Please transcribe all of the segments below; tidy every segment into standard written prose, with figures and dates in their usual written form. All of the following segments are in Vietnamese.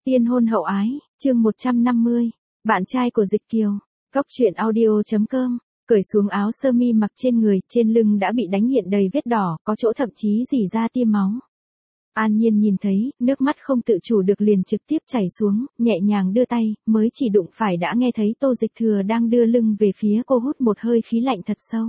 Tiên hôn hậu ái, chương 150, bạn trai của Dịch Kiều. Cóc truyện audio.com. Cởi xuống áo sơ mi mặc trên người, trên lưng đã bị đánh hiện đầy vết đỏ, có chỗ thậm chí rỉ ra tia máu. An Nhiên nhìn thấy, nước mắt không tự chủ được liền trực tiếp chảy xuống, nhẹ nhàng đưa tay, mới chỉ đụng phải đã nghe thấy Tô Dịch Thừa đang đưa lưng về phía cô hút một hơi khí lạnh thật sâu.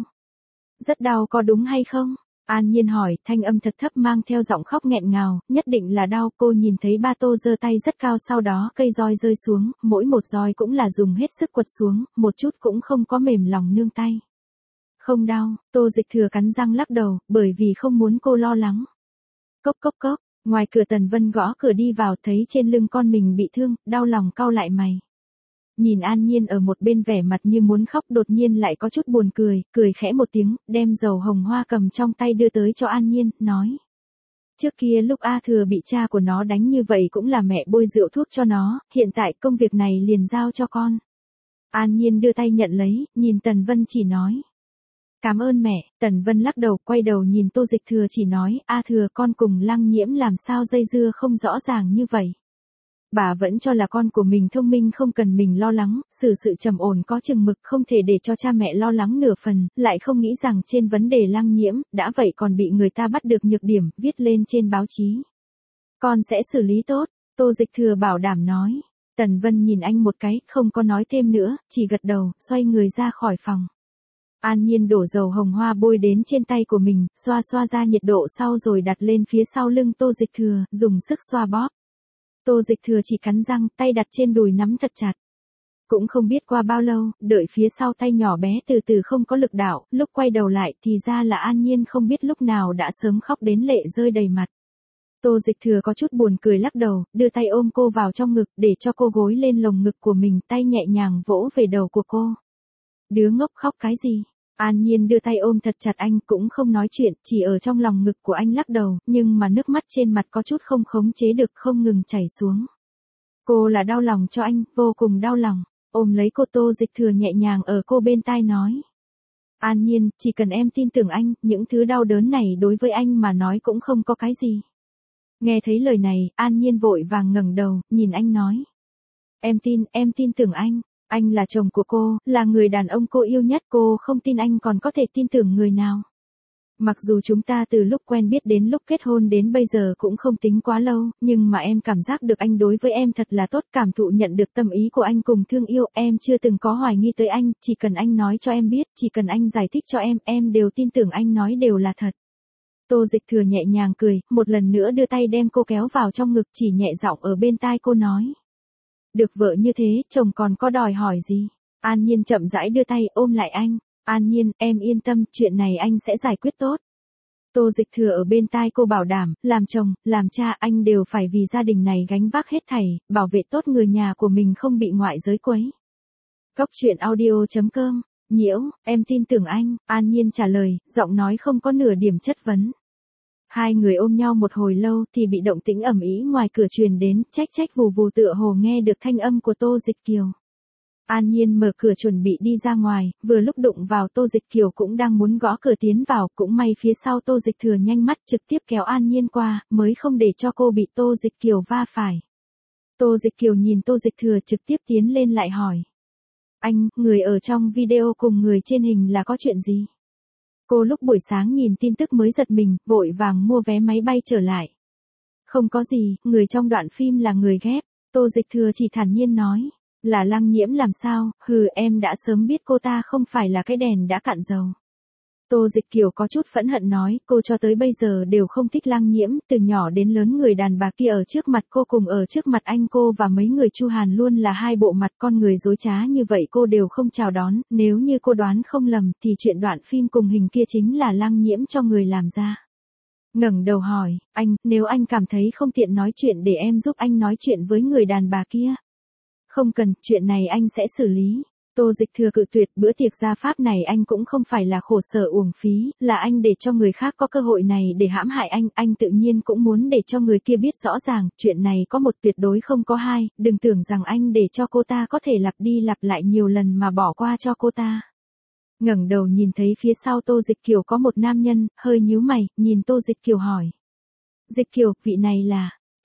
Rất đau có đúng hay không? An Nhiên hỏi, thanh âm thật thấp mang theo giọng khóc nghẹn ngào, nhất định là đau. Cô nhìn thấy ba Tô giơ tay rất cao, sau đó cây roi rơi xuống, mỗi một roi cũng là dùng hết sức quật xuống, một chút cũng không có mềm lòng nương tay. Không đau, Tô Dịch Thừa cắn răng lắc đầu, bởi vì không muốn cô lo lắng. Cốc cốc cốc, ngoài cửa Tần Vân gõ cửa đi vào, thấy trên lưng con mình bị thương, đau lòng cau lại mày. Nhìn An Nhiên ở một bên vẻ mặt như muốn khóc, đột nhiên lại có chút buồn cười, cười khẽ một tiếng, đem dầu hồng hoa cầm trong tay đưa tới cho An Nhiên, nói. Trước kia lúc A Thừa bị cha của nó đánh như vậy cũng là mẹ bôi rượu thuốc cho nó, hiện tại công việc này liền giao cho con. An Nhiên đưa tay nhận lấy, nhìn Tần Vân chỉ nói. Cảm ơn mẹ. Tần Vân lắc đầu, quay đầu nhìn Tô Dịch Thừa chỉ nói, A Thừa con cùng Lăng Nhiễm làm sao dây dưa không rõ ràng như vậy. Bà vẫn cho là con của mình thông minh không cần mình lo lắng, xử sự trầm ổn có chừng mực, không thể để cho cha mẹ lo lắng nửa phần, lại không nghĩ rằng trên vấn đề Lăng Nhiễm, đã vậy còn bị người ta bắt được nhược điểm, viết lên trên báo chí. Con sẽ xử lý tốt, Tô Dịch Thừa bảo đảm nói. Tần Vân nhìn anh một cái, không có nói thêm nữa, chỉ gật đầu, xoay người ra khỏi phòng. An Nhiên đổ dầu hồng hoa bôi đến trên tay của mình, xoa xoa ra nhiệt độ sau rồi đặt lên phía sau lưng Tô Dịch Thừa, dùng sức xoa bóp. Tô Dịch Thừa chỉ cắn răng, tay đặt trên đùi nắm thật chặt. Cũng không biết qua bao lâu, đợi phía sau tay nhỏ bé từ từ không có lực đạo, lúc quay đầu lại thì ra là An Nhiên không biết lúc nào đã sớm khóc đến lệ rơi đầy mặt. Tô Dịch Thừa có chút buồn cười lắc đầu, đưa tay ôm cô vào trong ngực để cho cô gối lên lồng ngực của mình, tay nhẹ nhàng vỗ về đầu của cô. Đứa ngốc khóc cái gì? An Nhiên đưa tay ôm thật chặt anh, cũng không nói chuyện, chỉ ở trong lòng ngực của anh lắc đầu, nhưng mà nước mắt trên mặt có chút không khống chế được, không ngừng chảy xuống. Cô là đau lòng cho anh, vô cùng đau lòng. Ôm lấy cô, Tô Dịch Thừa nhẹ nhàng ở cô bên tai nói. An Nhiên, chỉ cần em tin tưởng anh, những thứ đau đớn này đối với anh mà nói cũng không có cái gì. Nghe thấy lời này, An Nhiên vội vàng ngẩng đầu, nhìn anh nói. Em tin tưởng anh. Anh là chồng của cô, là người đàn ông cô yêu nhất, cô không tin anh còn có thể tin tưởng người nào. Mặc dù chúng ta từ lúc quen biết đến lúc kết hôn đến bây giờ cũng không tính quá lâu, nhưng mà em cảm giác được anh đối với em thật là tốt, cảm thụ nhận được tâm ý của anh cùng thương yêu, em chưa từng có hoài nghi tới anh, chỉ cần anh nói cho em biết, chỉ cần anh giải thích cho em đều tin tưởng anh nói đều là thật. Tô Dịch Thừa nhẹ nhàng cười, một lần nữa đưa tay đem cô kéo vào trong ngực, chỉ nhẹ giọng ở bên tai cô nói. Được vợ như thế, chồng còn có đòi hỏi gì? An Nhiên chậm rãi đưa tay ôm lại anh. An Nhiên, em yên tâm, chuyện này anh sẽ giải quyết tốt. Tô Dịch Thừa ở bên tai cô bảo đảm, làm chồng, làm cha anh đều phải vì gia đình này gánh vác hết thảy, bảo vệ tốt người nhà của mình không bị ngoại giới quấy. Cóc truyện audio.com. Nhiễu, em tin tưởng anh. An Nhiên trả lời, giọng nói không có nửa điểm chất vấn. Hai người ôm nhau một hồi lâu thì bị động tĩnh ầm ĩ ngoài cửa truyền đến, trách vù vù tựa hồ nghe được thanh âm của Tô Dịch Kiều. An Nhiên mở cửa chuẩn bị đi ra ngoài, vừa lúc đụng vào Tô Dịch Kiều cũng đang muốn gõ cửa tiến vào, cũng may phía sau Tô Dịch Thừa nhanh mắt trực tiếp kéo An Nhiên qua, mới không để cho cô bị Tô Dịch Kiều va phải. Tô Dịch Kiều nhìn Tô Dịch Thừa trực tiếp tiến lên lại hỏi. Anh, người ở trong video cùng người trên hình là có chuyện gì? Cô lúc buổi sáng nhìn tin tức mới giật mình, vội vàng mua vé máy bay trở lại. Không có gì, người trong đoạn phim là người ghép. Tô Dịch Thừa chỉ thản nhiên nói. Là Lăng Nhiễm làm sao, em đã sớm biết cô ta không phải là cái đèn đã cạn dầu. Tô Dịch Kiều có chút phẫn hận nói, cô cho tới bây giờ đều không thích Lăng Nhiễm, từ nhỏ đến lớn người đàn bà kia ở trước mặt cô cùng ở trước mặt anh cô và mấy người Chu Hàn luôn là hai bộ mặt con người dối trá như vậy cô đều không chào đón, nếu như cô đoán không lầm thì chuyện đoạn phim cùng hình kia chính là Lăng Nhiễm cho người làm ra. Ngẩng đầu hỏi, anh, nếu anh cảm thấy không tiện nói chuyện để em giúp anh nói chuyện với người đàn bà kia. Không cần, chuyện này anh sẽ xử lý. Tô Dịch Thừa cự tuyệt, bữa tiệc gia pháp này anh cũng không phải là khổ sở uổng phí, là anh để cho người khác có cơ hội này để hãm hại anh tự nhiên cũng muốn để cho người kia biết rõ ràng, chuyện này có một tuyệt đối không có hai, đừng tưởng rằng anh để cho cô ta có thể lặp đi lặp lại nhiều lần mà bỏ qua cho cô ta. Ngẩng đầu nhìn thấy phía sau Tô Dịch Kiều có một nam nhân, hơi nhíu mày, nhìn Tô Dịch Kiều hỏi. Dịch Kiều, vị này là...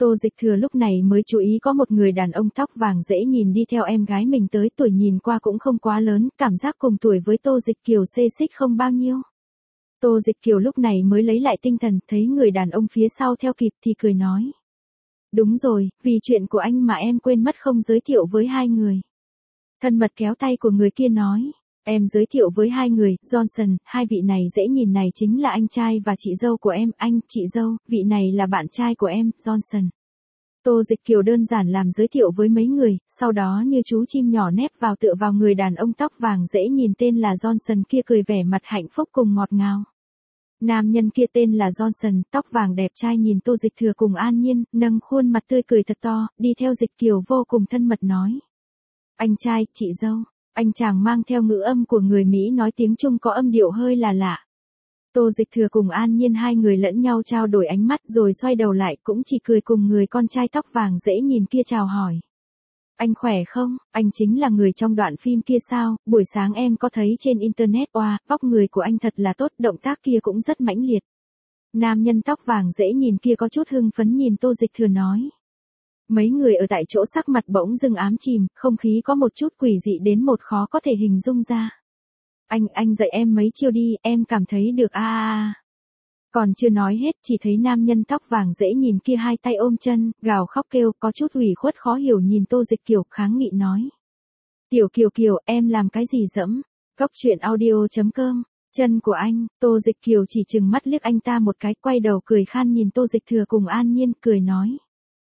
Tô Dịch Thừa lúc này mới chú ý có một người đàn ông tóc vàng dễ nhìn đi theo em gái mình tới, tuổi nhìn qua cũng không quá lớn, cảm giác cùng tuổi với Tô Dịch Kiều xê xích không bao nhiêu. Tô Dịch Kiều lúc này mới lấy lại tinh thần, thấy người đàn ông phía sau theo kịp thì cười nói. Đúng rồi, vì chuyện của anh mà em quên mất không giới thiệu với hai người. Thân mật kéo tay của người kia nói. Em giới thiệu với hai người, Johnson, hai vị này dễ nhìn này chính là anh trai và chị dâu của em, anh, chị dâu, vị này là bạn trai của em, Johnson. Tô Dịch Kiều đơn giản làm giới thiệu với mấy người, sau đó như chú chim nhỏ nép vào tựa vào người đàn ông tóc vàng dễ nhìn tên là Johnson kia, cười vẻ mặt hạnh phúc cùng ngọt ngào. Nam nhân kia tên là Johnson, tóc vàng đẹp trai nhìn Tô Dịch Thừa cùng An Nhiên, nâng khuôn mặt tươi cười thật to, đi theo Dịch Kiều vô cùng thân mật nói. Anh trai, chị dâu. Anh chàng mang theo ngữ âm của người Mỹ nói tiếng Trung có âm điệu hơi là lạ. Tô Dịch Thừa cùng An Nhiên hai người lẫn nhau trao đổi ánh mắt rồi xoay đầu lại cũng chỉ cười cùng người con trai tóc vàng dễ nhìn kia chào hỏi. Anh khỏe không, anh chính là người trong đoạn phim kia sao, buổi sáng em có thấy trên internet, oa, vóc người của anh thật là tốt, động tác kia cũng rất mãnh liệt. Nam nhân tóc vàng dễ nhìn kia có chút hưng phấn nhìn Tô Dịch Thừa nói. Mấy người ở tại chỗ sắc mặt bỗng dưng ám chìm, không khí có một chút quỷ dị đến một khó có thể hình dung ra. Anh dạy em mấy chiêu đi, em cảm thấy được a. Còn chưa nói hết, chỉ thấy nam nhân tóc vàng dễ nhìn kia hai tay ôm chân, gào khóc kêu, có chút ủy khuất khó hiểu nhìn Tô Dịch Kiều, kháng nghị nói. Tiểu Kiều Kiều, em làm cái gì dẫm? Cốc truyện audio.com, chân của anh, Tô Dịch Kiều chỉ chừng mắt liếc anh ta một cái, quay đầu cười khan nhìn Tô Dịch Thừa cùng An Nhiên, cười nói.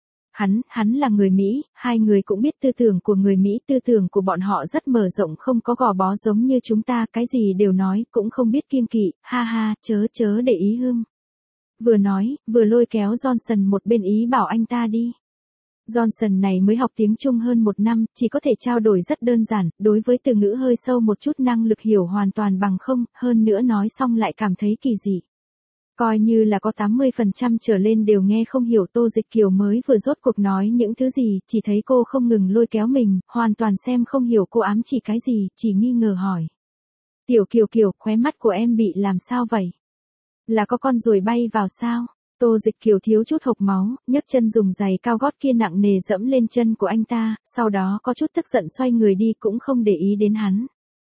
Hắn là người Mỹ, hai người cũng biết tư tưởng của người Mỹ, tư tưởng của bọn họ rất mở rộng không có gò bó giống như chúng ta, cái gì đều nói, cũng không biết kiêng kỵ, ha ha, chớ để ý hưng. Vừa nói, vừa lôi kéo Johnson một bên ý bảo anh ta đi. Johnson này mới học tiếng Trung hơn một năm, chỉ có thể trao đổi rất đơn giản, đối với từ ngữ hơi sâu một chút năng lực hiểu hoàn toàn bằng không, hơn nữa nói xong lại cảm thấy kỳ dị. Coi như là có 80% trở lên đều nghe không hiểu Tô Dịch Kiều mới vừa rốt cuộc nói những thứ gì, chỉ thấy cô không ngừng lôi kéo mình, hoàn toàn xem không hiểu cô ám chỉ cái gì, chỉ nghi ngờ hỏi. Tiểu Kiều Kiều, khóe mắt của em bị làm sao vậy? Là có con ruồi bay vào sao? Tô Dịch Kiều thiếu chút hộc máu, nhấc chân dùng giày cao gót kia nặng nề dẫm lên chân của anh ta, sau đó có chút tức giận xoay người đi cũng không để ý đến hắn.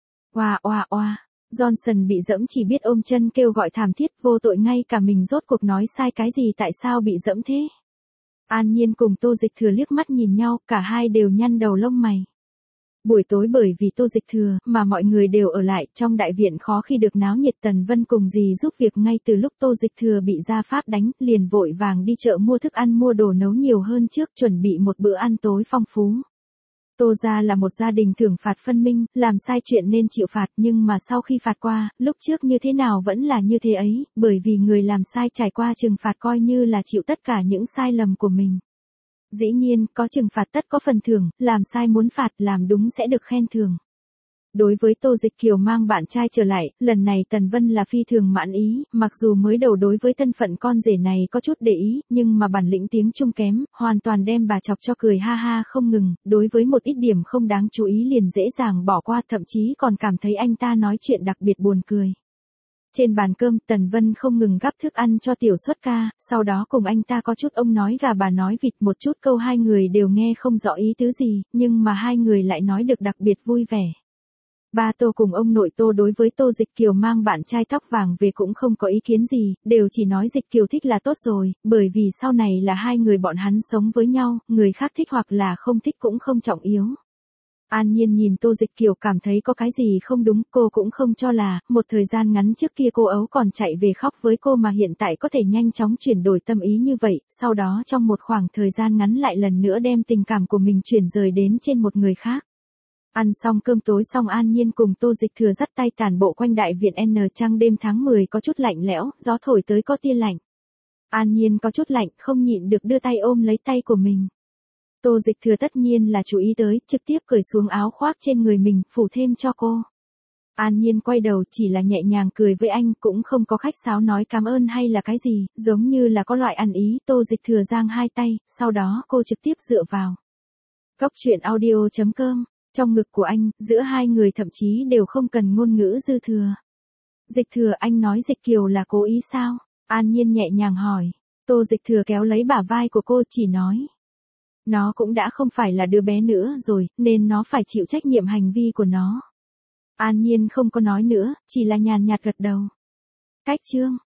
Oa. Johnson bị dẫm chỉ biết ôm chân kêu gọi thảm thiết, vô tội, ngay cả mình rốt cuộc nói sai cái gì, tại sao bị dẫm thế? An Nhiên cùng Tô Dịch Thừa liếc mắt nhìn nhau, cả hai đều nhăn đầu lông mày. Buổi tối bởi vì Tô Dịch Thừa mà mọi người đều ở lại, trong đại viện khó khi được náo nhiệt. Tần Vân cùng dì giúp việc ngay từ lúc Tô Dịch Thừa bị gia pháp đánh, liền vội vàng đi chợ mua thức ăn mua đồ nấu nhiều hơn trước, chuẩn bị một bữa ăn tối phong phú. Tô gia là một gia đình thưởng phạt phân minh, làm sai chuyện nên chịu phạt, nhưng mà sau khi phạt qua, lúc trước như thế nào vẫn là như thế ấy, bởi vì người làm sai trải qua trừng phạt coi như là chịu tất cả những sai lầm của mình. Dĩ nhiên, có trừng phạt tất có phần thưởng, làm sai muốn phạt, làm đúng sẽ được khen thưởng. Đối với Tô Dịch Kiều mang bạn trai trở lại, lần này Tần Vân là phi thường mãn ý, mặc dù mới đầu đối với thân phận con rể này có chút để ý, nhưng mà bản lĩnh tiếng Trung kém, hoàn toàn đem bà chọc cho cười ha ha không ngừng, đối với một ít điểm không đáng chú ý liền dễ dàng bỏ qua, thậm chí còn cảm thấy anh ta nói chuyện đặc biệt buồn cười. Trên bàn cơm, Tần Vân không ngừng gắp thức ăn cho Tiểu Xuất ca, sau đó cùng anh ta có chút ông nói gà bà nói vịt, một chút câu hai người đều nghe không rõ ý tứ gì, nhưng mà hai người lại nói được đặc biệt vui vẻ. Ba Tô cùng ông nội Tô đối với Tô Dịch Kiều mang bạn trai tóc vàng về cũng không có ý kiến gì, đều chỉ nói Dịch Kiều thích là tốt rồi, bởi vì sau này là hai người bọn hắn sống với nhau, người khác thích hoặc là không thích cũng không trọng yếu. An Nhiên nhìn Tô Dịch Kiều cảm thấy có cái gì không đúng, cô cũng không cho là, một thời gian ngắn trước kia cô ấu còn chạy về khóc với cô mà hiện tại có thể nhanh chóng chuyển đổi tâm ý như vậy, sau đó trong một khoảng thời gian ngắn lại lần nữa đem tình cảm của mình chuyển rời đến trên một người khác. Ăn xong cơm tối xong, An Nhiên cùng Tô Dịch Thừa dắt tay tản bộ quanh đại viện N. Trăng đêm tháng 10 có chút lạnh lẽo, gió thổi tới có tia lạnh. An Nhiên có chút lạnh, không nhịn được đưa tay ôm lấy tay của mình. Tô Dịch Thừa tất nhiên là chú ý tới, trực tiếp cởi xuống áo khoác trên người mình, phủ thêm cho cô. An Nhiên quay đầu chỉ là nhẹ nhàng cười với anh, cũng không có khách sáo nói cảm ơn hay là cái gì, giống như là có loại ăn ý. Tô Dịch Thừa giang hai tay, sau đó cô trực tiếp dựa vào. Cốc truyện audio.com, trong ngực của anh, giữa hai người thậm chí đều không cần ngôn ngữ dư thừa. Dịch Thừa, anh nói Dịch Kiều là cố ý sao? An Nhiên nhẹ nhàng hỏi. Tô Dịch Thừa kéo lấy bả vai của cô chỉ nói. Nó cũng đã không phải là đứa bé nữa rồi, nên nó phải chịu trách nhiệm hành vi của nó. An Nhiên không có nói nữa, chỉ là nhàn nhạt gật đầu. Cách chương